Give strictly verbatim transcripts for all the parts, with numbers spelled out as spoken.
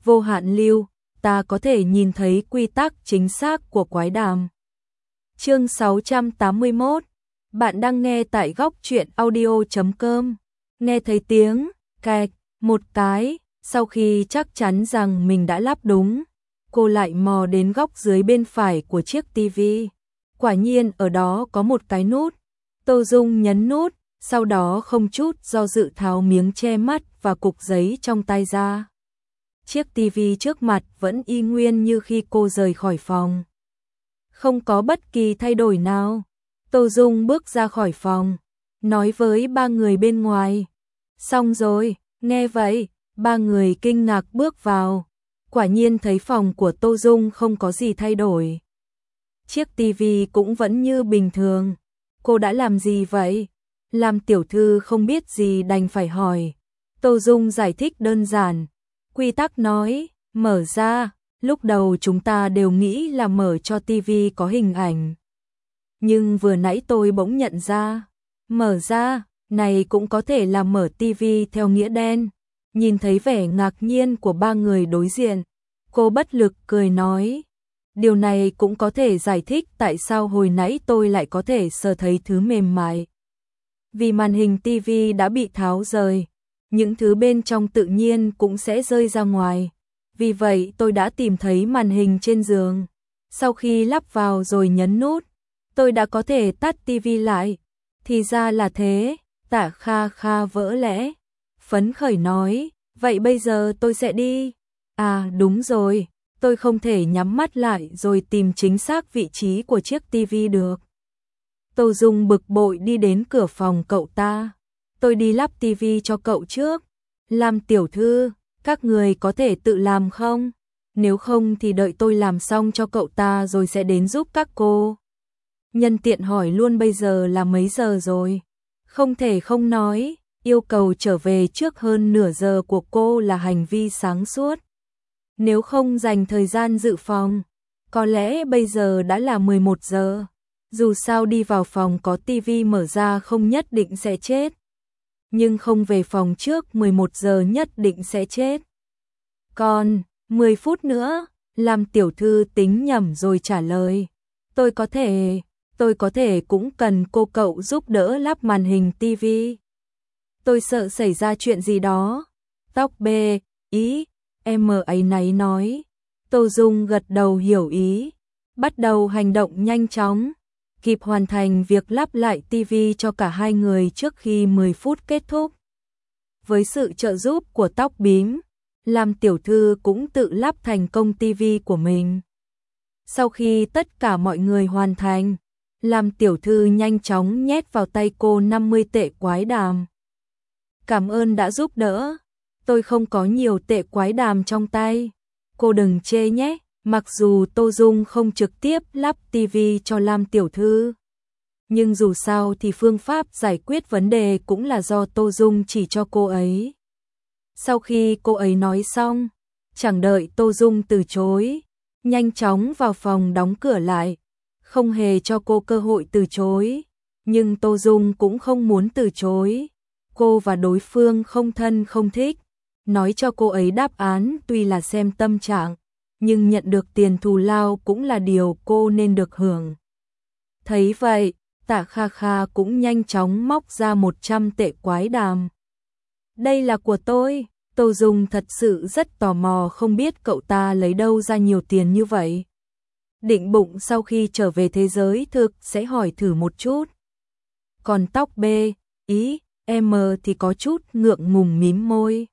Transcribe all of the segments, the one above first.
vô hạn lưu, ta có thể nhìn thấy quy tắc chính xác của quái đàm. Chương sáu trăm tám mươi mốt. Bạn đang nghe tại góc truyện audio chấm com. Nghe thấy tiếng cạch một cái, sau khi chắc chắn rằng mình đã lắp đúng, cô lại mò đến góc dưới bên phải của chiếc tivi. Quả nhiên ở đó có một cái nút. Tô Dung nhấn nút, sau đó không chút do dự tháo miếng che mắt và cục giấy trong tay ra. Chiếc tivi trước mặt vẫn y nguyên như khi cô rời khỏi phòng. Không có bất kỳ thay đổi nào. Tô Dung bước ra khỏi phòng, nói với ba người bên ngoài. Xong rồi, nghe vậy, ba người kinh ngạc bước vào. Quả nhiên thấy phòng của Tô Dung không có gì thay đổi. Chiếc tivi cũng vẫn như bình thường. Cô đã làm gì vậy? Làm tiểu thư không biết gì đành phải hỏi. Tô Dung giải thích đơn giản. Quy tắc nói, mở ra, lúc đầu chúng ta đều nghĩ là mở cho tivi có hình ảnh. Nhưng vừa nãy tôi bỗng nhận ra, mở ra, này cũng có thể là mở tivi theo nghĩa đen. Nhìn thấy vẻ ngạc nhiên của ba người đối diện, cô bất lực cười nói. Điều này cũng có thể giải thích tại sao hồi nãy tôi lại có thể sờ thấy thứ mềm mại. Vì màn hình tivi đã bị tháo rời, những thứ bên trong tự nhiên cũng sẽ rơi ra ngoài. Vì vậy tôi đã tìm thấy màn hình trên giường. Sau khi lắp vào rồi nhấn nút, tôi đã có thể tắt tivi lại. Thì ra là thế, Tạ Kha Kha vỡ lẽ. Phấn khởi nói, vậy bây giờ tôi sẽ đi. À đúng rồi, tôi không thể nhắm mắt lại rồi tìm chính xác vị trí của chiếc tivi được. Tô Dung bực bội đi đến cửa phòng cậu ta. Tôi đi lắp tivi cho cậu trước. Làm tiểu thư, các người có thể tự làm không? Nếu không thì đợi tôi làm xong cho cậu ta rồi sẽ đến giúp các cô. Nhân tiện hỏi luôn bây giờ là mấy giờ rồi? Không thể không nói, yêu cầu trở về trước hơn nửa giờ của cô là hành vi sáng suốt. Nếu không dành thời gian dự phòng, có lẽ bây giờ đã là mười một giờ. Dù sao đi vào phòng có tivi mở ra không nhất định sẽ chết. Nhưng không về phòng trước mười một giờ nhất định sẽ chết. Còn, mười phút nữa, làm tiểu thư tính nhầm rồi trả lời. Tôi có thể, tôi có thể cũng cần cô cậu giúp đỡ lắp màn hình tivi. Tôi sợ xảy ra chuyện gì đó. Tóc bê, ý, em ấy náy nói. Tô Dung gật đầu hiểu ý, bắt đầu hành động nhanh chóng, kịp hoàn thành việc lắp lại tivi cho cả hai người trước khi mười phút kết thúc. Với sự trợ giúp của tóc bím, làm tiểu thư cũng tự lắp thành công tivi của mình. Sau khi tất cả mọi người hoàn thành, làm tiểu thư nhanh chóng nhét vào tay cô năm mươi tệ quái đàm. Cảm ơn đã giúp đỡ, tôi không có nhiều tệ quái đàm trong tay. Cô đừng chê nhé, mặc dù Tô Dung không trực tiếp lắp tivi cho Lam tiểu thư. Nhưng dù sao thì phương pháp giải quyết vấn đề cũng là do Tô Dung chỉ cho cô ấy. Sau khi cô ấy nói xong, chẳng đợi Tô Dung từ chối, nhanh chóng vào phòng đóng cửa lại, không hề cho cô cơ hội từ chối. Nhưng Tô Dung cũng không muốn từ chối. Cô và đối phương không thân không thích. Nói cho cô ấy đáp án tuy là xem tâm trạng, nhưng nhận được tiền thù lao cũng là điều cô nên được hưởng. Thấy vậy, Tạ Kha Kha cũng nhanh chóng móc ra một trăm tệ quái đàm. Đây là của tôi. Tô Dung thật sự rất tò mò không biết cậu ta lấy đâu ra nhiều tiền như vậy. Định bụng sau khi trở về thế giới thực sẽ hỏi thử một chút. Còn tóc bê, ý, em thì có chút ngượng ngùng mím môi.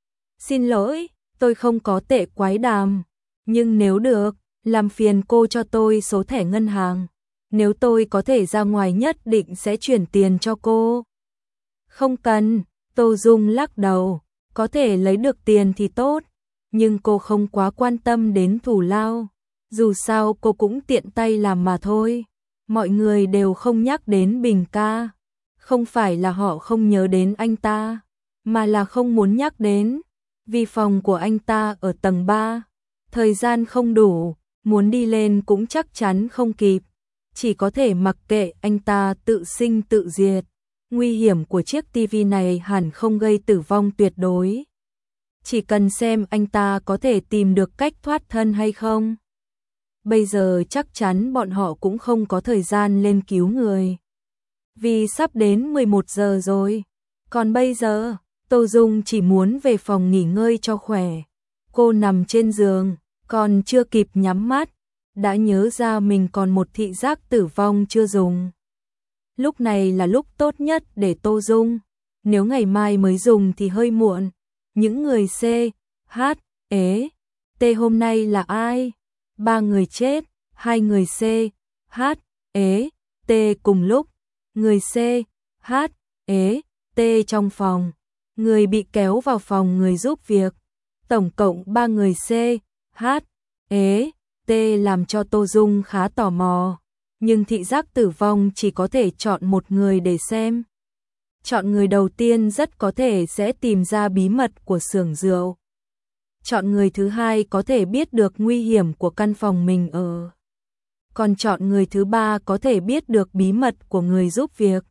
Xin lỗi, tôi không có tệ quái đàm. Nhưng nếu được, làm phiền cô cho tôi số thẻ ngân hàng. Nếu tôi có thể ra ngoài nhất định sẽ chuyển tiền cho cô. Không cần, Tô Dung lắc đầu. Có thể lấy được tiền thì tốt. Nhưng cô không quá quan tâm đến thù lao. Dù sao cô cũng tiện tay làm mà thôi. Mọi người đều không nhắc đến Bình ca. Không phải là họ không nhớ đến anh ta, mà là không muốn nhắc đến. Vì phòng của anh ta ở tầng ba, thời gian không đủ, muốn đi lên cũng chắc chắn không kịp. Chỉ có thể mặc kệ anh ta tự sinh tự diệt. Nguy hiểm của chiếc tivi này hẳn không gây tử vong tuyệt đối. chỉ cần xem anh ta có thể tìm được cách thoát thân hay không. Bây giờ chắc chắn bọn họ cũng không có thời gian lên cứu người. Vì sắp đến mười một giờ rồi. Còn bây giờ, Tô Dung chỉ muốn về phòng nghỉ ngơi cho khỏe. Cô nằm trên giường, còn chưa kịp nhắm mắt, đã nhớ ra mình còn một thị giác tử vong chưa dùng. Lúc này là lúc tốt nhất để Tô Dung. Nếu ngày mai mới dùng thì hơi muộn. Những người C, H, E, T hôm nay là ai? Ba người chết, hai người C, H, E, T cùng lúc. Người C, H, E, T trong phòng. Người bị kéo vào phòng người giúp việc. Tổng cộng ba người C, H, E, T làm cho Tô Dung khá tò mò. Nhưng thị giác tử vong chỉ có thể chọn một người để xem. Chọn người đầu tiên rất có thể sẽ tìm ra bí mật của xưởng rượu. Chọn người thứ hai có thể biết được nguy hiểm của căn phòng mình ở. Còn chọn người thứ ba có thể biết được bí mật của người giúp việc.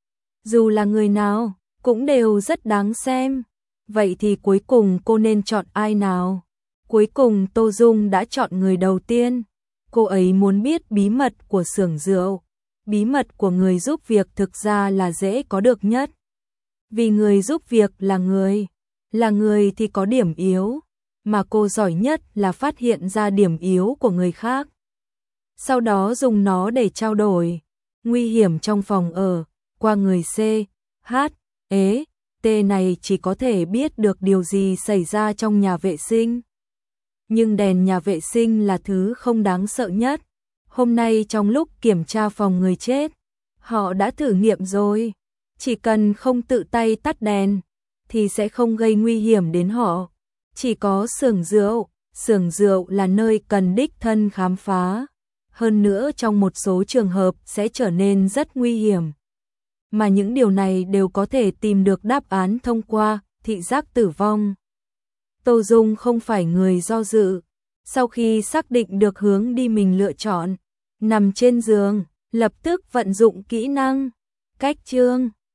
Dù là người nào, cũng đều rất đáng xem. Vậy thì cuối cùng cô nên chọn ai nào? Cuối cùng Tô Dung đã chọn người đầu tiên. Cô ấy muốn biết bí mật của xưởng rượu. Bí mật của người giúp việc thực ra là dễ có được nhất. Vì người giúp việc là người. Là người thì có điểm yếu. Mà cô giỏi nhất là phát hiện ra điểm yếu của người khác. Sau đó dùng nó để trao đổi. Nguy hiểm trong phòng ở. Qua người C, H, E, T này chỉ có thể biết được điều gì xảy ra trong nhà vệ sinh. Nhưng đèn nhà vệ sinh là thứ không đáng sợ nhất. Hôm nay trong lúc kiểm tra phòng người chết, họ đã thử nghiệm rồi. Chỉ cần không tự tay tắt đèn, thì sẽ không gây nguy hiểm đến họ. Chỉ có xưởng rượu, xưởng rượu là nơi cần đích thân khám phá. Hơn nữa trong một số trường hợp sẽ trở nên rất nguy hiểm. Mà những điều này đều có thể tìm được đáp án thông qua thị giác tử vong. Tô Dung không phải người do dự. Sau khi xác định được hướng đi mình lựa chọn, nằm trên giường, lập tức vận dụng kỹ năng cách chương.